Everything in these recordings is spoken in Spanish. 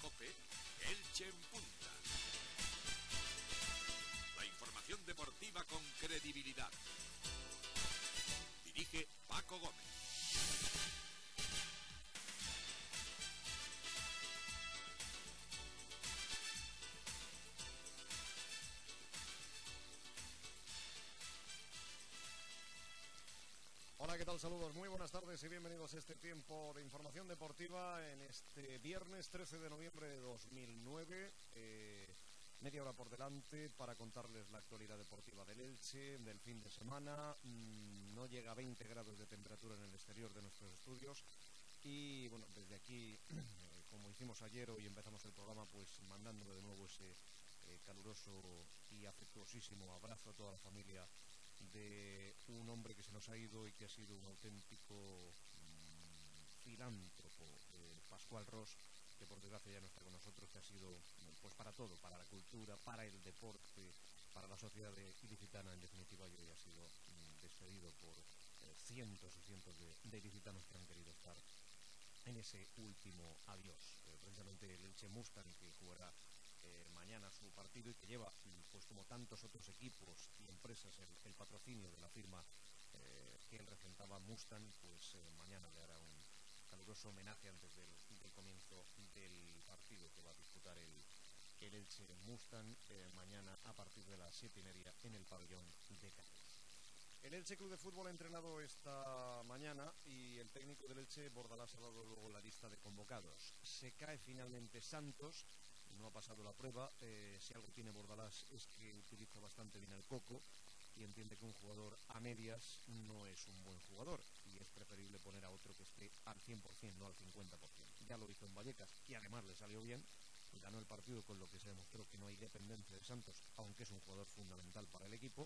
COPE, Elche en Punta. La información deportiva con credibilidad. Dirige Paco Gómez. Hola, ¿qué tal? Saludos, muy buenas tardes y bienvenidos a este tiempo de información deportiva en este viernes 13 de noviembre de 2009. Media hora por delante para contarles la actualidad deportiva del Elche, del fin de semana. No llega a 20 grados de temperatura en el exterior de nuestros estudios. Y bueno, desde aquí, como hicimos ayer, hoy empezamos el programa pues mandándole de nuevo ese caluroso y afectuosísimo abrazo a toda la familia de un hombre que se nos ha ido y que ha sido un auténtico filántropo, Pascual Ros, que por desgracia ya no está con nosotros, que ha sido pues para todo, para la cultura, para el deporte, para la sociedad ilicitana en definitiva, y hoy ha sido despedido por cientos y cientos de ilicitanos que han querido estar en ese último adiós. Precisamente el Elche Mustang, que jugará mañana su partido y que lleva, pues como tantos otros equipos y empresas, el patrocinio de la firma que él regentaba, Mustang, pues mañana le hará un caluroso homenaje antes del comienzo del partido que va a disputar el Elche Mustang mañana a partir de las 7:30 en el pabellón de Cádiz. El Elche Club de Fútbol ha entrenado esta mañana y el técnico del Elche, Bordalás, ha dado luego la lista de convocados. Se cae finalmente Santos, no ha pasado la prueba. Si algo tiene Bordalás es que utiliza bastante bien el coco y entiende que un jugador a medias no es un buen jugador y es preferible poner a otro que esté al 100%, no al 50%. Ya lo hizo en Vallecas y además le salió bien. Ganó el partido, con lo que se demostró que no hay dependencia de Santos, aunque es un jugador fundamental para el equipo.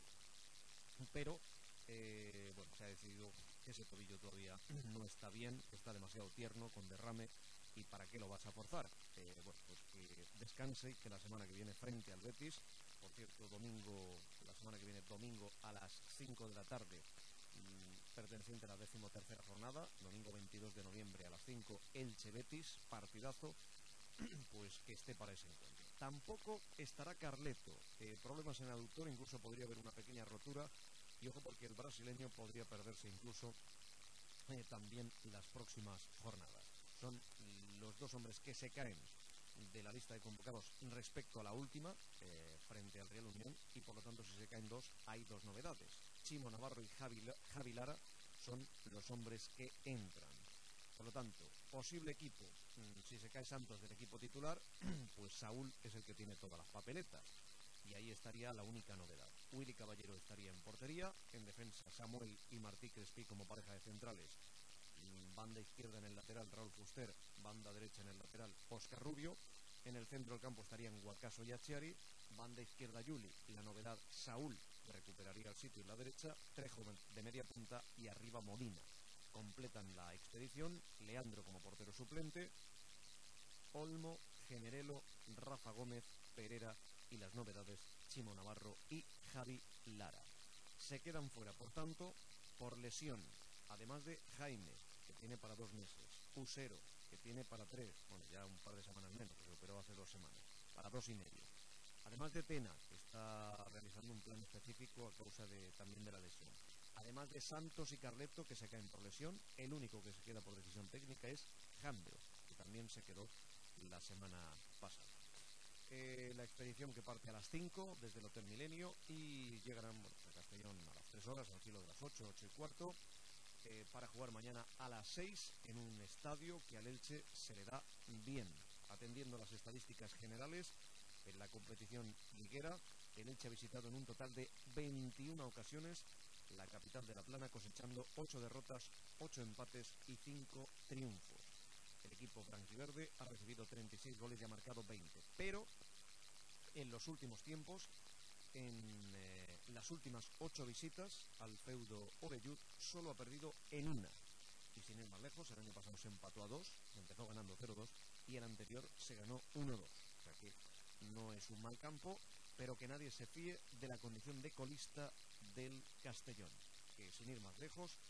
Pero bueno, se ha decidido que ese tobillo todavía no está bien, está demasiado tierno, con derrame, y ¿para qué lo vas a forzar? Bueno, pues que descanse y que la semana que viene frente al Betis, por cierto, la semana que viene domingo a las 5 de la tarde, perteneciente a la 13ª jornada, domingo 22 de noviembre a las 5, Elche Betis, partidazo, pues que esté para ese encuentro. Tampoco estará Carleto, problemas en el aductor, incluso podría haber una pequeña rotura. Y ojo, porque el brasileño podría perderse incluso también las próximas jornadas. Son los dos hombres que se caen de la lista de convocados respecto a la última, frente al Real Unión, y por lo tanto si se caen dos, hay dos novedades. Chimo Navarro y Javi Lara son los hombres que entran. Por lo tanto, posible equipo, si se cae Santos del equipo titular, pues Saúl es el que tiene todas las papeletas. Y ahí estaría la única novedad. Willy Caballero estaría en portería, en defensa Samuel y Martí Crespi como pareja de centrales. Banda izquierda en el lateral Raúl Fuster, banda derecha en el lateral Óscar Rubio. En el centro del campo estarían Guacaso y Achiari, banda izquierda Yuli, la novedad Saúl, que recuperaría el sitio en la derecha, Trejo de media punta y arriba Molina. Completan la expedición Leandro como portero suplente, Olmo, Generelo, Rafa Gómez, Pereira y las novedades Chimo Navarro y Javi Lara. Se quedan fuera, por tanto, por lesión, además de Jaime, que tiene para 2 meses, Usero, que tiene para 3, bueno, ya un par de semanas menos, que se operó hace 2 semanas, para 2 y medio. Además de Tena, que está realizando un plan específico a causa también de la lesión. Además de Santos y Carleto, que se caen por lesión, el único que se queda por decisión técnica es Jandro, que también se quedó la semana pasada. La expedición que parte a las 5 desde el Hotel Milenio y llegarán a Castellón a las 3 horas, al filo de las 8, 8 y cuarto, para jugar mañana a las 6 en un estadio que al Elche se le da bien. Atendiendo las estadísticas generales, en la competición liguera, el Elche ha visitado en un total de 21 ocasiones la capital de la Plana, cosechando 8 derrotas, 8 empates y 5 triunfos. El equipo branquiverde ha recibido 36 goles y ha marcado 20, pero en los últimos tiempos, en las últimas 8 visitas al feudo Orellut, solo ha perdido en una. Y sin ir más lejos, el año pasado se empató a 2, empezó ganando 0-2 y el anterior se ganó 1-2. O sea que no es un mal campo, pero que nadie se fíe de la condición de colista del Castellón, que sin ir más lejos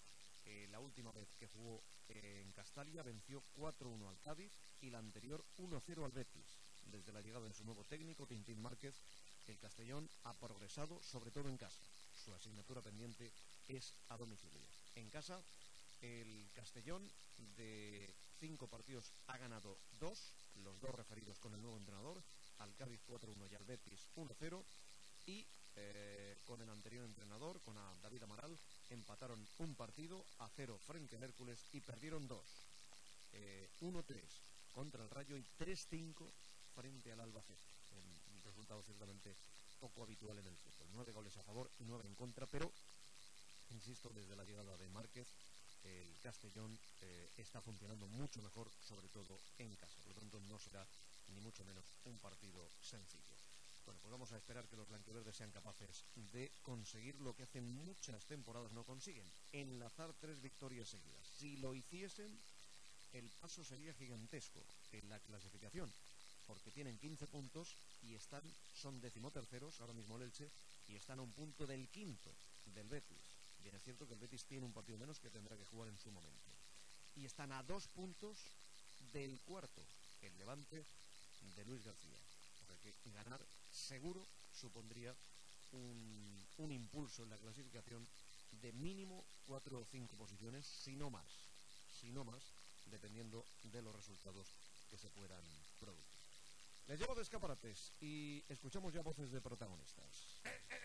La última vez que jugó en Castalia venció 4-1 al Cádiz y la anterior 1-0 al Betis. Desde la llegada de su nuevo técnico, Tintín Márquez, el Castellón ha progresado, sobre todo en casa. Su asignatura pendiente es a domicilio. En casa, el Castellón de 5 partidos ha ganado 2, los 2 referidos con el nuevo entrenador, al Cádiz 4-1 y al Betis 1-0, y con el anterior entrenador, con David Amaral, empataron un partido a 0 frente al Hércules y perdieron 2. 1-3 contra el Rayo y 3-5 frente al Albacete. Un resultado ciertamente poco habitual en el fútbol. 9 goles a favor y 9 en contra, pero, insisto, desde la llegada de Márquez, el Castellón está funcionando mucho mejor, sobre todo en casa. Por lo tanto, no será ni mucho menos un partido sencillo. Bueno, pues vamos a esperar que los blanquiverdes sean capaces de conseguir lo que hace muchas temporadas no consiguen: enlazar 3 victorias seguidas. Si lo hiciesen, el paso sería gigantesco en la clasificación, porque tienen 15 puntos y son 13º, ahora mismo el Elche, y están a un punto del quinto, del Betis. Bien, es cierto que el Betis tiene un partido menos que tendrá que jugar en su momento. Y están a 2 puntos del cuarto, el Levante de Luis García. O sea que ganar seguro supondría un impulso en la clasificación de mínimo 4 o 5 posiciones, si no más, dependiendo de los resultados que se puedan producir. Les llevo de escaparates y escuchamos ya voces de protagonistas.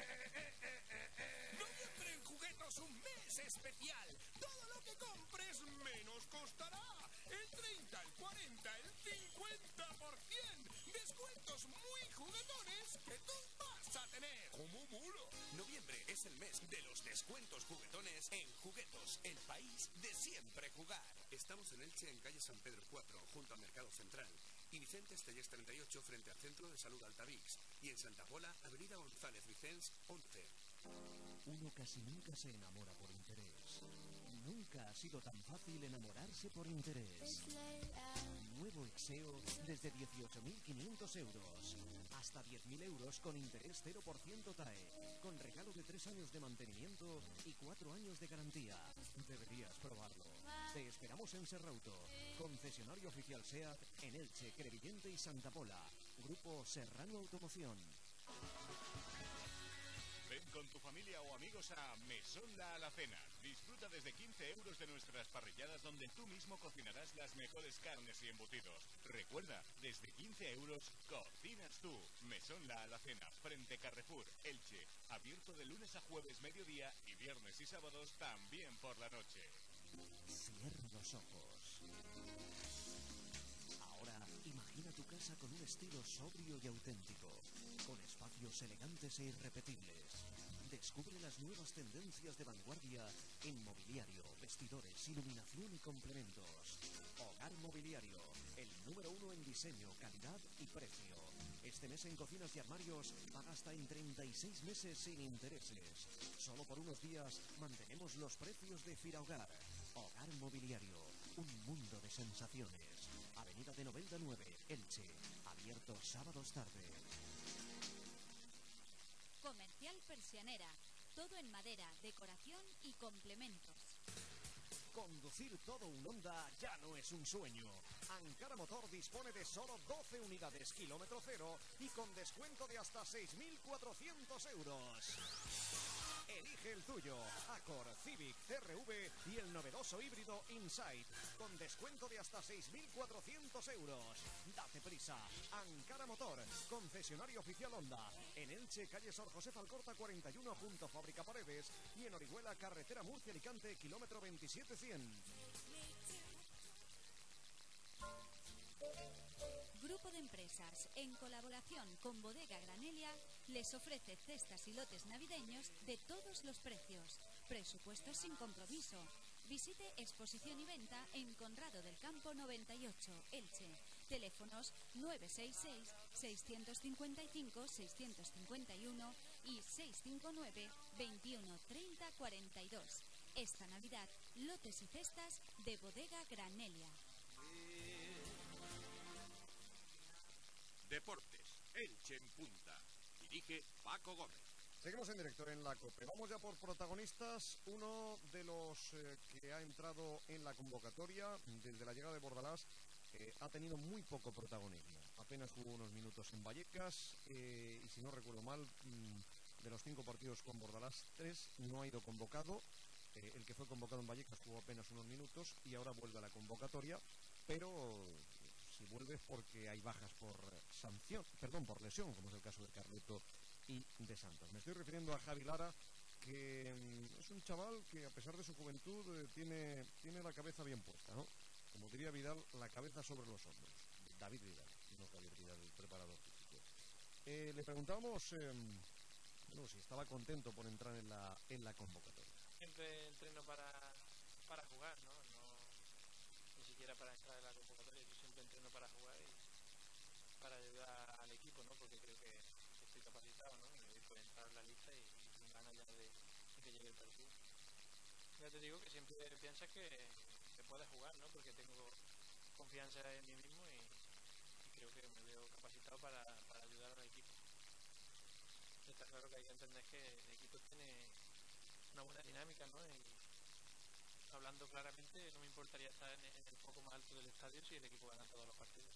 Noviembre en Juguetos, un mes especial. Todo lo que compres menos costará. El 30, el 40, el 50%. Descuentos muy juguetones que tú vas a tener. ¡Cómo mola! Noviembre es el mes de los descuentos juguetones en Juguetos, el país de siempre jugar. Estamos en Elche, en calle San Pedro 4, junto al Mercado Central, y Vicente Estellés 38, frente al Centro de Salud Altavix, y en Santa Pola, avenida González Vicens 11. Uno casi nunca se enamora por interés. Nunca ha sido tan fácil enamorarse por interés. Nuevo Exeo desde 18.500 euros. Hasta 10.000 euros con interés 0% TAE. Con regalo de 3 años de mantenimiento y 4 años de garantía. Deberías probarlo. Te esperamos en Serrauto. Concesionario oficial SEAT en Elche, Crevillente y Santa Pola. Grupo Serrano Automoción. Ven con tu familia o amigos a Mesón La Alacena. Disfruta desde 15 euros de nuestras parrilladas, donde tú mismo cocinarás las mejores carnes y embutidos. Recuerda, desde 15 euros cocinas tú. Mesón La Alacena, frente Carrefour, Elche. Abierto de lunes a jueves mediodía y viernes y sábados también por la noche. Cierra los ojos. Ahora imagina tu casa con un estilo sobrio y auténtico, con espacios elegantes e irrepetibles. Descubre las nuevas tendencias de vanguardia en mobiliario, vestidores, iluminación y complementos. Hogar Mobiliario, el número 1 en diseño, calidad y precio. Este mes en cocinas y armarios paga hasta en 36 meses sin intereses. Solo por unos días mantenemos los precios de Firahogar. Hogar Mobiliario, un mundo de sensaciones. Avenida de Novelda 9, Elche. Abierto sábados tarde. Comercial Persianera. Todo en madera, decoración y complementos. Conducir todo un Honda ya no es un sueño. Ankara Motor dispone de solo 12 unidades kilómetro cero y con descuento de hasta 6.400 euros. Elige el tuyo, Accord, Civic, CR-V y el novedoso híbrido Insight, con descuento de hasta 6.400 euros. Date prisa, Ankara Motor, concesionario oficial Honda, en Elche, calle Sor José Alcorta 41, junto a Fábrica Paredes, y en Orihuela, carretera Murcia-Alicante, kilómetro 27-100. Grupo de Empresas, en colaboración con Bodega Granelia, les ofrece cestas y lotes navideños de todos los precios. Presupuestos sin compromiso. Visite exposición y venta en Conrado del Campo 98, Elche. Teléfonos 966-655-651 y 659-2130-42. Esta Navidad, lotes y cestas de Bodega Granelia. Deportes, Elche en punta. Dirige Paco Gómez. Seguimos en directo en la COPE. Vamos ya por protagonistas. Uno de los que ha entrado en la convocatoria desde la llegada de Bordalás ha tenido muy poco protagonismo. Apenas jugó unos minutos en Vallecas y si no recuerdo mal, de los 5 partidos con Bordalás, 3 no ha ido convocado. El que fue convocado en Vallecas jugó apenas unos minutos y ahora vuelve a la convocatoria, pero si vuelve es porque hay bajas por por lesión, como es el caso de Carleto y de Santos. Me estoy refiriendo a Javi Lara, que es un chaval que a pesar de su juventud tiene la cabeza bien puesta, ¿no? Como diría Vidal, la cabeza sobre los hombros. David Vidal, no Javier Vidal, el preparador físico. Le preguntamos si estaba contento por entrar en la convocatoria. Siempre entreno para jugar, ¿no? Ni siquiera para entrar en la convocatoria. Yo siempre entreno para jugar y para ayudar al equipo, ¿no? Porque creo que estoy capacitado, ¿no? Y puedo entrar en la lista y con ganas ya de que llegue el partido. Ya te digo que siempre piensas que puedes jugar, ¿no? Porque tengo confianza en mí mismo y creo que me veo capacitado para ayudar al equipo. Está claro que hay que entender que el equipo tiene una buena dinámica, ¿no? Y hablando claramente, no me importaría estar en el foco más alto del estadio si el equipo gana todos los partidos.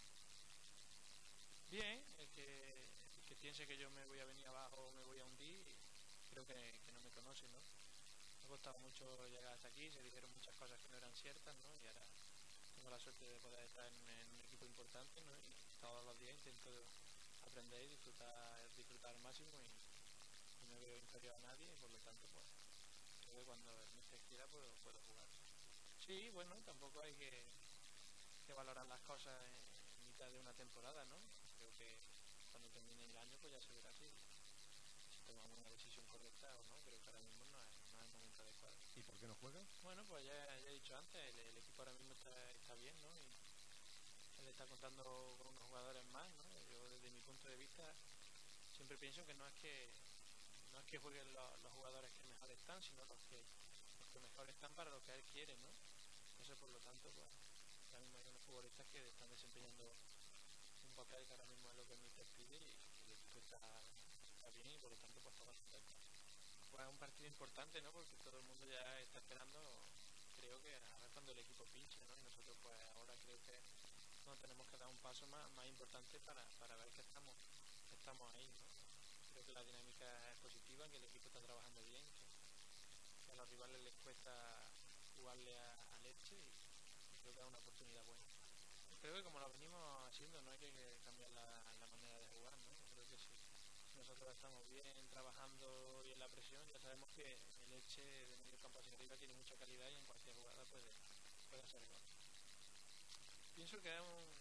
Bien, el que piense que yo me voy a venir abajo o me voy a hundir, creo que no me conoce, ¿no? Me ha costado mucho llegar hasta aquí, se dijeron muchas cosas que no eran ciertas, ¿no? Y ahora tengo la suerte de poder estar en un equipo importante, ¿no? Y todos los días intento aprender y disfrutar al máximo y no me veo inferior a nadie y por lo tanto pues creo que cuando el míster quiera puedo jugar. Sí, bueno, tampoco hay que valorar las cosas en mitad de una temporada, ¿no? Creo que cuando termine el año pues ya se verá si tomamos una decisión correcta o no. Creo que ahora mismo no es el momento adecuado. ¿Y por qué no juega? Bueno, pues ya he dicho antes, el equipo ahora mismo está bien, ¿no? Y él está contando con unos jugadores más, ¿no? Yo desde mi punto de vista siempre pienso que no es que jueguen los jugadores que mejor están, sino los que mejor están para lo que él quiere, ¿no? Entonces, por lo tanto, pues ahora mismo hay unos futbolistas que están desempeñando un papel que ahora mismo es lo que el míster pide y el equipo está bien y por lo tanto pues todos contentos. Pues es un partido importante, ¿no? Porque todo el mundo ya está esperando, creo que a ver cuando el equipo pinche, ¿no? Y nosotros pues ahora creo que no tenemos que dar un paso más importante para ver que estamos ahí, ¿no? Creo que la dinámica es positiva, que el equipo está trabajando bien, que a los rivales les cuesta jugarle a Leche y creo que es una oportunidad buena. Creo que como lo venimos haciendo, no hay que cambiar la manera de jugar, ¿no? Creo que si nosotros estamos bien trabajando y en la presión, ya sabemos que el Leche de medio campo hacia arriba tiene mucha calidad y en cualquier jugada puede hacer gol. Pienso que es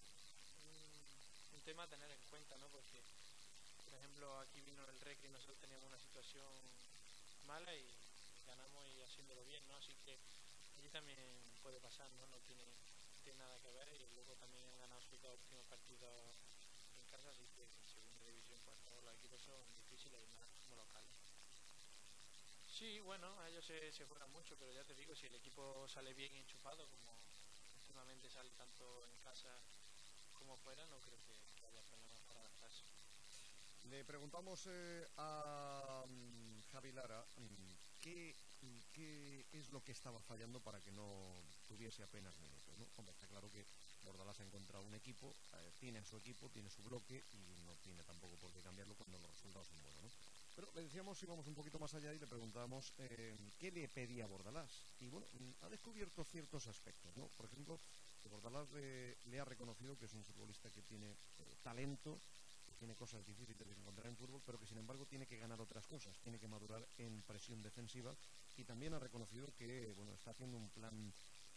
un tema a tener en cuenta, ¿no? Porque por ejemplo, aquí vino el Recre y nosotros teníamos una situación mala y ganamos y haciéndolo bien, ¿no? Así que allí también puede pasar, ¿no? No tiene nada que ver y luego también han ganado sus 2 últimos partidos en casa, así que en segunda división pues todos los equipos son difíciles y más como locales. Sí, bueno, a ellos se juegan mucho, pero ya te digo, si el equipo sale bien enchufado, como últimamente sale tanto en casa como fuera, no creo que haya problemas para adaptarse. Le preguntamos a Javi Lara qué es lo que estaba fallando para que no tuviese apenas minutos, ¿no? Hombre, está claro que Bordalás ha encontrado un equipo, tiene a su equipo, tiene su bloque y no tiene tampoco por qué cambiarlo cuando los resultados son buenos, ¿no? Pero le decíamos, íbamos un poquito más allá y le preguntábamos qué le pedía Bordalás. Y bueno, ha descubierto ciertos aspectos, ¿no? Por ejemplo, Bordalás le ha reconocido que es un futbolista que tiene talento, tiene cosas difíciles de encontrar en fútbol, pero que sin embargo tiene que ganar otras cosas, tiene que madurar en presión defensiva y también ha reconocido que bueno, está haciendo un plan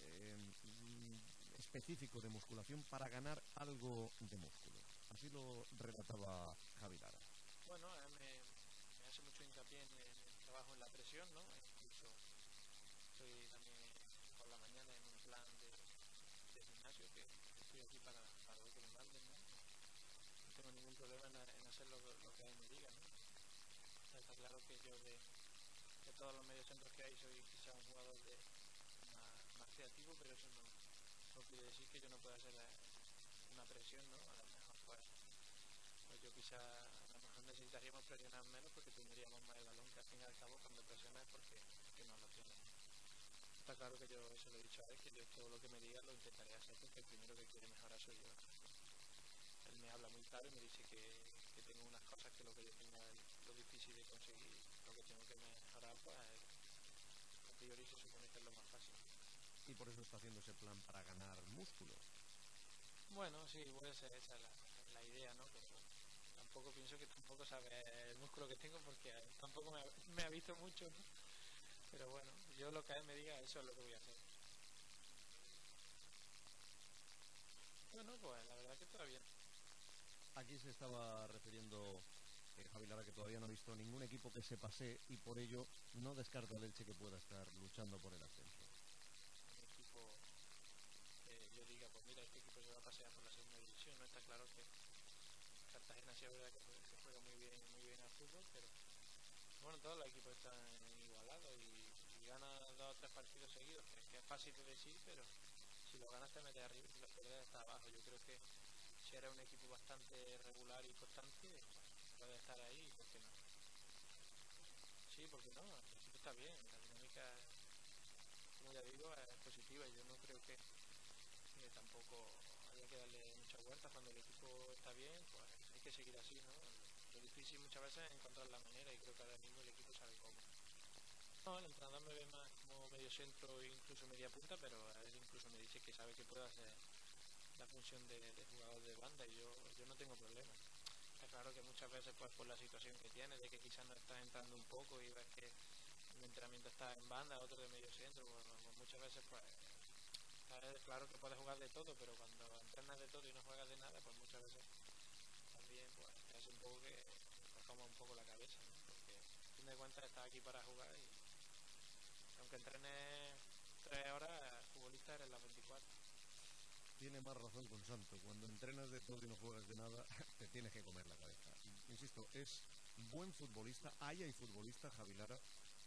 específico de musculación para ganar algo de músculo. Así lo relataba Javi Lara. Bueno, me hace mucho hincapié en el trabajo en la presión, ¿no? Incluso estoy también por la mañana en un plan de gimnasio que estoy aquí para lo que me manden, ¿no? No tengo ningún problema en hacer lo que él me diga, ¿no? Está claro que yo de todos los mediocentros que hay soy quizá un jugador más creativo, pero eso no quiere decir que yo no pueda hacer una presión, ¿no? A lo mejor pues yo quizá a lo mejor mejor necesitaríamos presionar menos porque tendríamos más el balón, que al fin y al cabo cuando presionas es porque no lo tienes. Está claro que yo se lo he dicho a él, que yo todo lo que me diga lo intentaré hacer porque el primero que quiere mejorar soy yo. Él me habla muy claro y me dice que tengo unas cosas que lo que yo tenga es lo difícil de conseguir, lo que tengo que mejorar, pues a priori se supone que es lo más fácil. Y por eso está haciendo ese plan para ganar músculo. Bueno, sí, puede ser esa la idea, ¿no? Pero tampoco pienso que tampoco sabe el músculo que tengo porque tampoco me ha visto mucho, ¿no? Pero bueno, yo lo que él me diga, eso es lo que voy a hacer. Bueno, pues la verdad que todavía. Aquí se estaba refiriendo Javi Lara que todavía no ha visto ningún equipo que se pase y por ello no descarta el Elche que pueda estar luchando por el ascenso. Un equipo que yo diga, pues mira, este equipo se va a pasear por la segunda división, ¿no? Está claro que Cartagena sí es verdad que juega muy bien al fútbol, pero bueno, todos los equipos están igualados y ganas 2 o 3 partidos seguidos, que es fácil de decir, pero si lo ganas te metes arriba y si lo pierdes estás abajo. Yo creo que si eres un equipo bastante regular y constante, pues puedes estar ahí, ¿por qué no? Sí, porque no, el equipo está bien, la dinámica, como ya digo, es positiva y yo no creo que tampoco haya que darle muchas vueltas. Cuando el equipo está bien, pues hay que seguir así, ¿no? Lo difícil muchas veces es encontrar la manera y creo que ahora mismo el equipo sabe cómo. No, el entrenador me ve más como medio centro e incluso media punta, pero él incluso me dice que sabe que puede hacer la función de jugador de banda y yo no tengo problema. Está claro que muchas veces pues por la situación que tiene, de que quizás no estás entrando un poco y ves que el entrenamiento está en banda, otro de medio centro, pues muchas veces pues claro que puedes jugar de todo, pero cuando entrenas de todo y no juegas de nada, pues muchas veces también pues te hace un poco que te coma un poco la cabeza, ¿no? Porque a fin de cuentas estás aquí para jugar y aunque entrenes 3 horas, futbolista eres las 24. Tiene más razón con Santo. Cuando entrenas de todo y no juegas de nada, te tienes que comer la cabeza. Insisto, es buen futbolista. Hay futbolista, Javi Lara,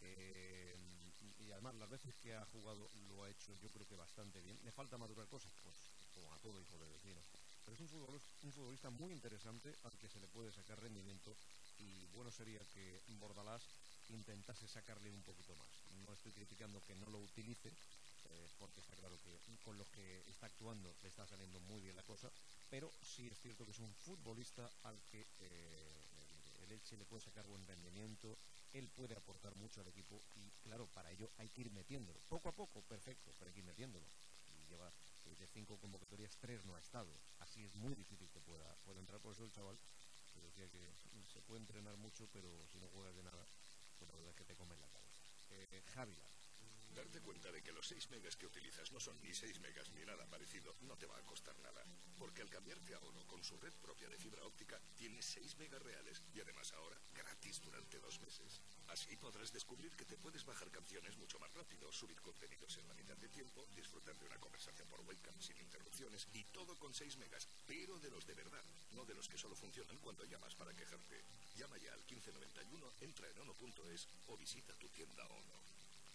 y además las veces que ha jugado lo ha hecho yo creo que bastante bien. Le falta madurar cosas, pues como a todo hijo de vecino. Pero es un futbolista muy interesante al que se le puede sacar rendimiento y bueno sería que Bordalás intentase sacarle un poquito más. No estoy criticando que no lo utilice, porque está claro que con los que está actuando le está saliendo muy bien la cosa, pero sí es cierto que es un futbolista al que el Elche le puede sacar buen rendimiento, él puede aportar mucho al equipo y claro, para ello hay que ir metiéndolo, poco a poco, perfecto, pero hay que ir metiéndolo. Y lleva de 5 convocatorias 3 no ha estado, así es muy difícil que pueda entrar. Por eso el chaval que decía que se puede entrenar mucho, pero si no juegas de nada, pues la verdad es que te comes la cabeza. Javi Lara. Darte cuenta de que los 6 megas que utilizas no son ni 6 megas ni nada parecido no te va a costar nada, porque al cambiarte a Ono con su red propia de fibra óptica tienes 6 megas reales y además ahora gratis durante 2 meses. Así podrás descubrir que te puedes bajar canciones mucho más rápido, subir contenidos en la mitad de tiempo, disfrutar de una conversación por webcam sin interrupciones y todo con 6 megas, pero de los de verdad, no de los que solo funcionan cuando llamas para quejarte. Llama ya al 1591, entra en ono.es o visita tu tienda Ono.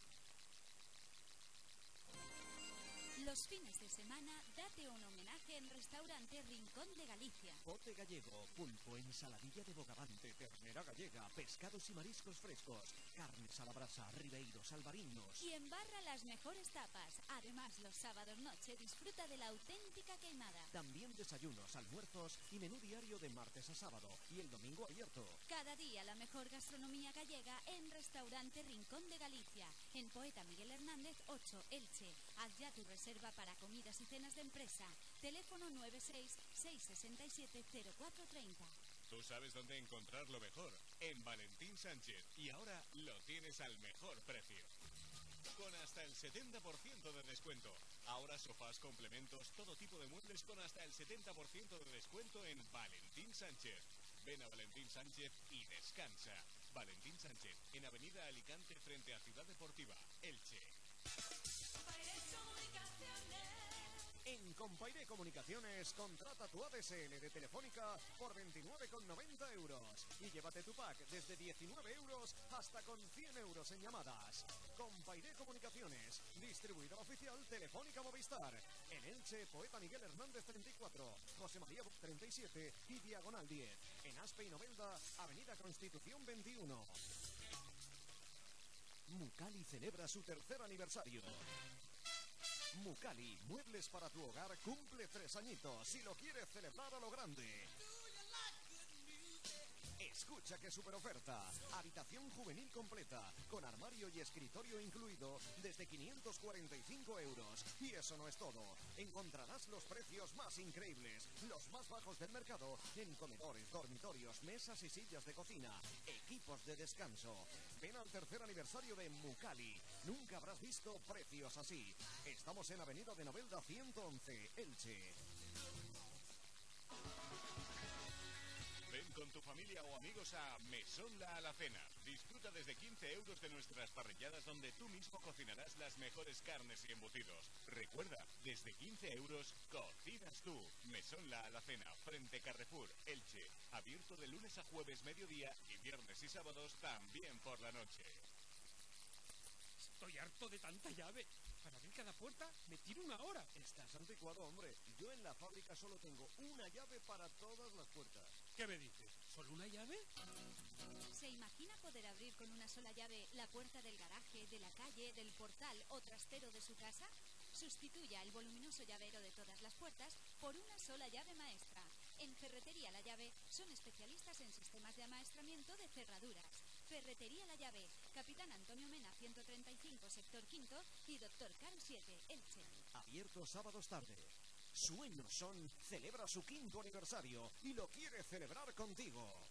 Los fines de semana, date un homenaje en Restaurante Rincón de Galicia. Bote gallego, pulpo, ensaladilla de bogavante, ternera gallega, pescados y mariscos frescos, carnes a la brasa, ribeiros, albariños. Y en barra las mejores tapas. Además, los sábados noche disfruta de la auténtica queimada. También desayunos, almuerzos y menú diario de martes a sábado. Y el domingo abierto. Cada día la mejor gastronomía gallega en Restaurante Rincón de Galicia. En Poeta Miguel Hernández 8, Elche. Haz ya tu reserva para comidas y cenas de empresa. Teléfono 96-667-0430. Tú sabes dónde encontrar lo mejor. En Valentín Sánchez. Y ahora lo tienes al mejor precio. Con hasta el 70% de descuento. Ahora sofás, complementos, todo tipo de muebles con hasta el 70% de descuento en Valentín Sánchez. Ven a Valentín Sánchez y descansa. Valentín Sánchez, en Avenida Alicante frente a Ciudad Deportiva, Elche. En Con Pairé Comunicaciones, contrata tu ADSL de Telefónica por 29,90 euros y llévate tu pack desde 19 euros hasta con 100 euros en llamadas. Con Pairé Comunicaciones, distribuidor oficial Telefónica Movistar. En Elche, Poeta Miguel Hernández 34, José María Buc 37 y Diagonal 10. En Aspe y Novelda, Avenida Constitución 21. Mucali celebra su tercer aniversario. Mucali, muebles para tu hogar, cumple 3 añitos y lo quieres celebrar a lo grande. Escucha qué super oferta. Habitación juvenil completa, con armario y escritorio incluido, desde 545 euros. Y eso no es todo. Encontrarás los precios más increíbles, los más bajos del mercado, en comedores, dormitorios, mesas y sillas de cocina, equipos de descanso. Ven al tercer aniversario de Mucali. Nunca habrás visto precios así. Estamos en Avenida de Novelda 111, Elche. Ven con tu familia o amigos a Mesón La Alacena. Disfruta desde 15 euros de nuestras parrilladas donde tú mismo cocinarás las mejores carnes y embutidos. Recuerda, desde 15 euros cocinas tú. Mesón La Alacena, frente Carrefour, Elche. Abierto de lunes a jueves mediodía y viernes y sábados también por la noche. Estoy harto de tanta llave. Para abrir cada puerta me tiro 1 hora. Estás anticuado, hombre. Yo en la fábrica solo tengo una llave para todas las puertas. ¿Qué me dices? ¿Solo una llave? ¿Se imagina poder abrir con una sola llave la puerta del garaje, de la calle, del portal o trastero de su casa? Sustituya el voluminoso llavero de todas las puertas por una sola llave maestra. En Ferretería La Llave son especialistas en sistemas de amaestramiento de cerraduras. Ferretería La Llave, Capitán Antonio Mena 135, sector quinto y Doctor Carl 7, Elche. Abierto sábados tarde. Sueños Son celebra su 5º aniversario y lo quiere celebrar contigo.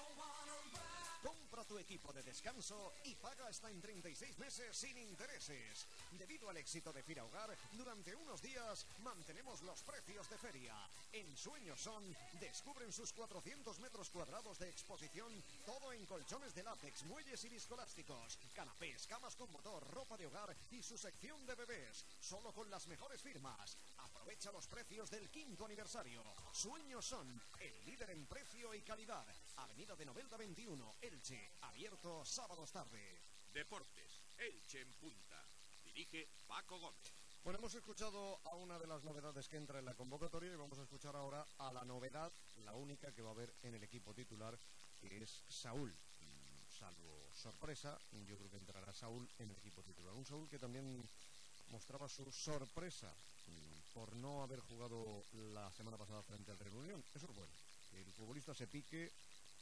Compra tu equipo de descanso y paga hasta en 36 meses sin intereses. Debido al éxito de Fira Hogar, durante unos días mantenemos los precios de feria. En Sueños Son descubren sus 400 metros cuadrados de exposición, todo en colchones de látex, muelles y viscolásticos, canapés, camas con motor, ropa de hogar y su sección de bebés, solo con las mejores firmas. Aprovecha los precios del 5º aniversario. Sueños Son, el líder en precio y calidad. Avenida de Novelda 21, Elche, abierto sábados tarde. Deportes, Elche en punta. Dirige Paco Gómez. Bueno, hemos escuchado a una de las novedades que entra en la convocatoria y vamos a escuchar ahora a la novedad, la única que va a haber en el equipo titular, que es Saúl. Salvo sorpresa, yo creo que entrará Saúl en el equipo titular. Un Saúl que también mostraba su sorpresa por no haber jugado la semana pasada frente al Real Unión. Eso es bueno, que el futbolista se pique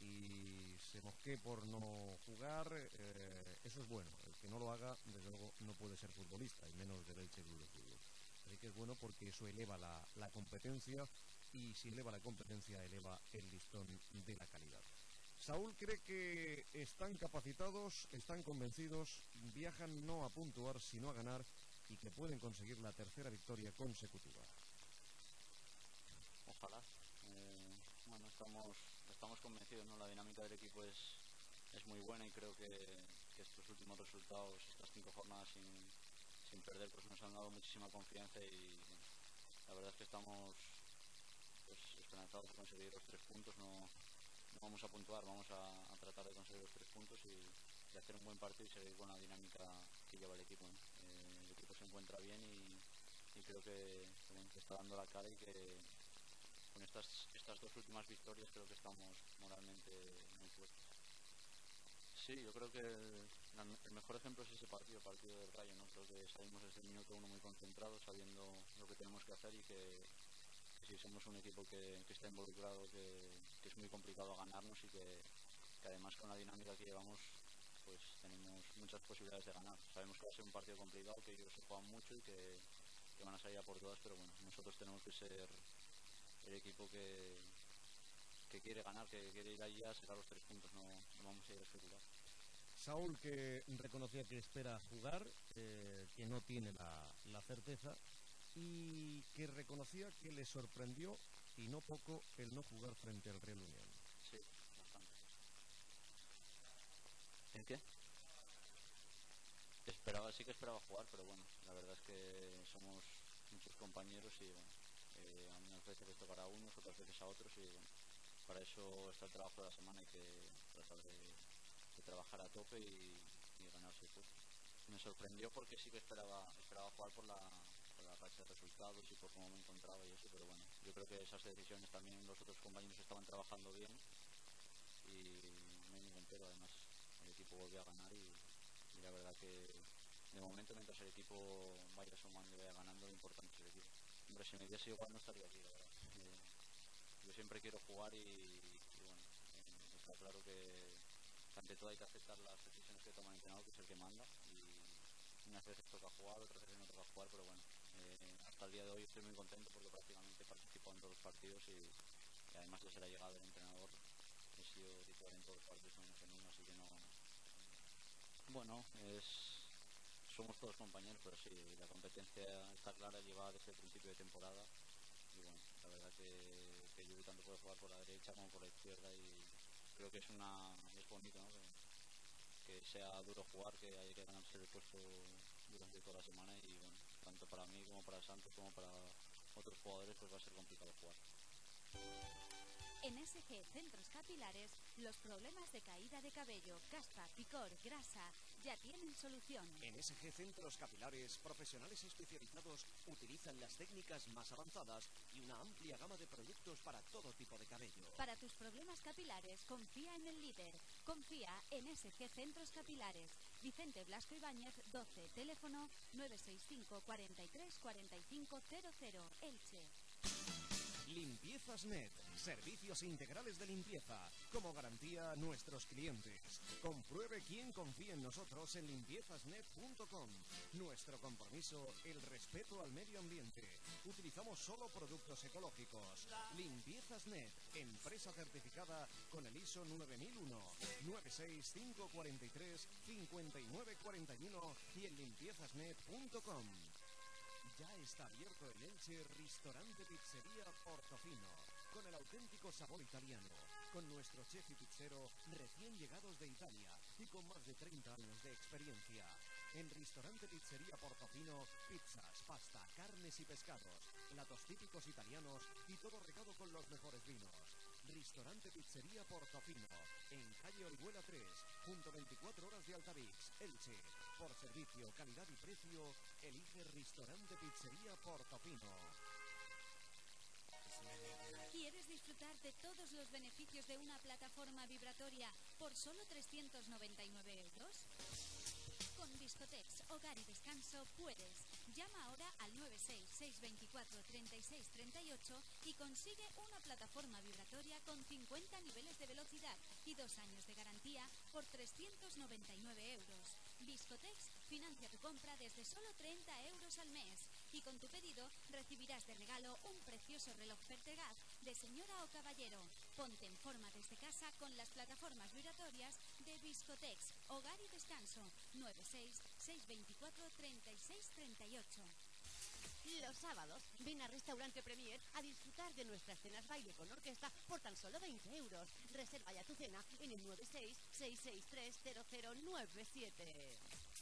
y se mosquee por no jugar, eso es bueno. El que no lo haga, desde luego, no puede ser futbolista, y menos del Elche Club de Fútbol. Así que es bueno porque eso eleva la competencia, y si eleva la competencia, eleva el listón de la calidad. Saúl cree que están capacitados, están convencidos, viajan no a puntuar, sino a ganar, y que pueden conseguir la tercera victoria consecutiva. Ojalá. Bueno, estamos convencidos, ¿no? La dinámica del equipo es muy buena y creo que estos últimos resultados, estas 5 jornadas sin perder, pues nos han dado muchísima confianza y bueno, la verdad es que estamos pues esperanzados de conseguir los 3 puntos. No vamos a puntuar, vamos a tratar de conseguir los 3 puntos y hacer un buen partido y seguir con la dinámica que lleva el equipo, ¿no? El equipo se encuentra bien y creo que está dando la cara y que con estas 2 últimas victorias creo que estamos moralmente muy fuertes. Sí, yo creo que el mejor ejemplo es ese partido del Rayo, ¿no? Creo que salimos desde el minuto 1 muy concentrados, sabiendo lo que tenemos que hacer y que si somos un equipo que está involucrado, que es muy complicado ganarnos y que además con la dinámica que llevamos pues tenemos muchas posibilidades de ganar. Sabemos que va a ser un partido complicado, que ellos se juegan mucho y que van a salir a por todas, pero bueno, nosotros tenemos que ser el equipo que quiere ganar, que quiere ir allí a sacar los 3 puntos, no vamos a ir a especular. Saúl, que reconocía que espera jugar, que no tiene la certeza, y que reconocía que le sorprendió, y no poco, el no jugar frente al Real Unión. Sí, bastante. ¿En qué? Sí que esperaba jugar, pero bueno, la verdad es que somos muchos compañeros y bueno, A unas veces les tocará a unos, otras veces a otros, y bueno, para eso está el trabajo de la semana. Hay que tratar de trabajar a tope y ganarse el puesto. Me sorprendió porque sí que esperaba jugar por la racha de resultados y por cómo me encontraba y eso, pero bueno, yo creo que esas decisiones también los otros compañeros estaban trabajando bien y no hay ningún pero. Además el equipo volvió a ganar y la verdad que de momento, mientras el equipo vaya sumando y vaya ganando, lo importante es el equipo. Hombre, si me diese igual no estaría aquí, la verdad. Yo siempre quiero jugar y bueno, está claro que ante todo hay que aceptar las decisiones que toma el entrenador, que es el que manda, y unas veces toca jugar, otras veces no toca jugar, pero bueno, hasta el día de hoy estoy muy contento porque prácticamente he participado en todos los partidos y además desde la llegada del entrenador he sido titular en todos los partidos menos en uno, así que no... Bueno, somos todos compañeros, pero sí, la competencia está clara, llevada desde el principio de temporada y bueno, la verdad que Yuri tanto puede jugar por la derecha como por la izquierda y creo que es bonito, ¿no? Que sea duro jugar, que haya que ganarse el puesto durante toda la semana y bueno, tanto para mí como para Santos como para otros jugadores pues va a ser complicado jugar. En SG Centros Capilares, los problemas de caída de cabello, caspa, picor, grasa, ya tienen solución. En SG Centros Capilares, profesionales especializados utilizan las técnicas más avanzadas y una amplia gama de productos para todo tipo de cabello. Para tus problemas capilares, confía en el líder. Confía en SG Centros Capilares. Vicente Blasco Ibáñez, 12, teléfono 965 43 45 00, Elche. Limpiezas Net, servicios integrales de limpieza, como garantía a nuestros clientes. Compruebe quién confía en nosotros en limpiezasnet.com. Nuestro compromiso, el respeto al medio ambiente. Utilizamos solo productos ecológicos. Limpiezas Net, empresa certificada con el ISO 9001, 96543 5941 y en limpiezasnet.com. Ya está abierto en Elche Ristorante Pizzería Portofino, con el auténtico sabor italiano, con nuestro chef y pizzero recién llegados de Italia y con más de 30 años de experiencia. En Ristorante Pizzería Portofino, pizzas, pasta, carnes y pescados, platos típicos italianos y todo regado con los mejores vinos. Restaurante Pizzería Portofino, en calle Orihuela 3, junto 24 horas de Altavix, Elche. Por servicio, calidad y precio, elige Restaurante Pizzería Portofino. ¿Quieres disfrutar de todos los beneficios de una plataforma vibratoria por solo 399 euros? Con Discotex, Hogar y Descanso puedes. Llama ahora al 966243638 y consigue una plataforma vibratoria con 50 niveles de velocidad y 2 años de garantía por 399 euros. Discotex financia tu compra desde solo 30 euros al mes y con tu pedido recibirás de regalo un precioso reloj Pertegaz de señora o caballero. Ponte en forma desde casa con las plataformas vibratorias de Discotex, Hogar y Descanso, 966243638. Los sábados, ven a Restaurante Premier a disfrutar de nuestras cenas baile con orquesta por tan solo 20 euros. Reserva ya tu cena en el 966630097.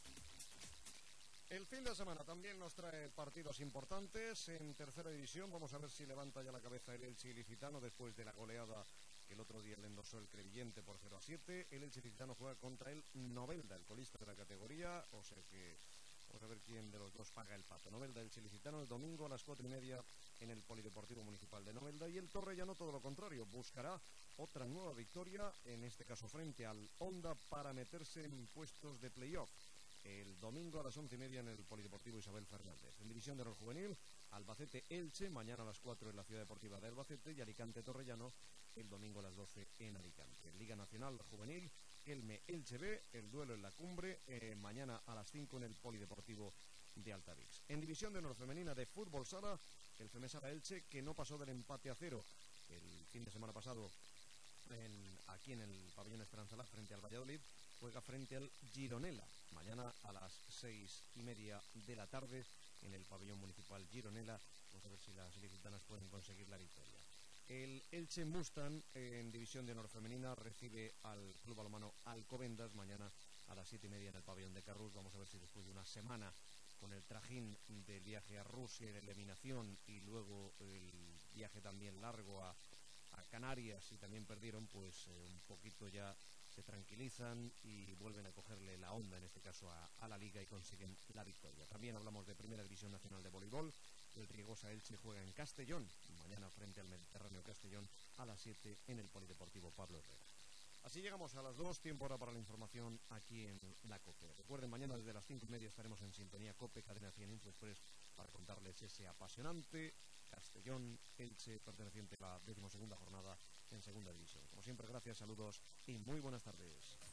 El fin de semana también nos trae partidos importantes. En tercera división vamos a ver si levanta ya la cabeza el Elche Ilicitano después de la goleada que el otro día le endosó el Crevillente por 0-7. El Elche Ilicitano juega contra el Novelda, el colista de la categoría, o sea que vamos a ver quién de los dos paga el pato. Novelda, Elche Ilicitano el domingo a las 4:30 en el Polideportivo Municipal de Novelda, y el Torrellano todo lo contrario, buscará otra nueva victoria, en este caso frente al Honda, para meterse en puestos de playoff. El domingo a las 11:30 en el Polideportivo Isabel Fernández. En división de honor juvenil, Albacete-Elche, mañana a las 4 en la Ciudad Deportiva de Albacete, y Alicante-Torrellano el domingo a las 12 en Alicante. En Liga Nacional Juvenil, Elme-Elche B, el duelo en la Cumbre, mañana a las 5 en el Polideportivo de Altavix. En división de honor femenina de fútbol sala, el Femesara Elche, que no pasó del empate a 0 el fin de semana pasado aquí en el pabellón Esperanza Lag frente al Valladolid, juega frente al Gironella mañana a las 6:30 de la tarde en el pabellón municipal Gironella. Vamos a ver si las ilicitanas pueden conseguir la victoria. El Elche Mustang en división de honor femenina recibe al club balonmano Alcobendas mañana a las 7:30 en el pabellón de Carrús. Vamos a ver si después de una semana con el trajín del viaje a Rusia y de eliminación, y luego el viaje también largo a Canarias, y también perdieron, pues un poquito ya se tranquilizan y vuelven a cogerle la onda, en este caso a la Liga, y consiguen la victoria. También hablamos de Primera División Nacional de Voleibol. El Riegosa Elche juega en Castellón, mañana frente al Mediterráneo Castellón a las 7 en el Polideportivo Pablo Herrera. Así llegamos a las 2, tiempo ahora para la información aquí en la COPE. Recuerden, mañana desde las 5:30 estaremos en sintonía COPE, Cadena 100 Info Express, para contarles ese apasionante Castellón-Elche, perteneciente a la 12ª jornada en Segunda División. Como siempre, gracias, saludos y muy buenas tardes.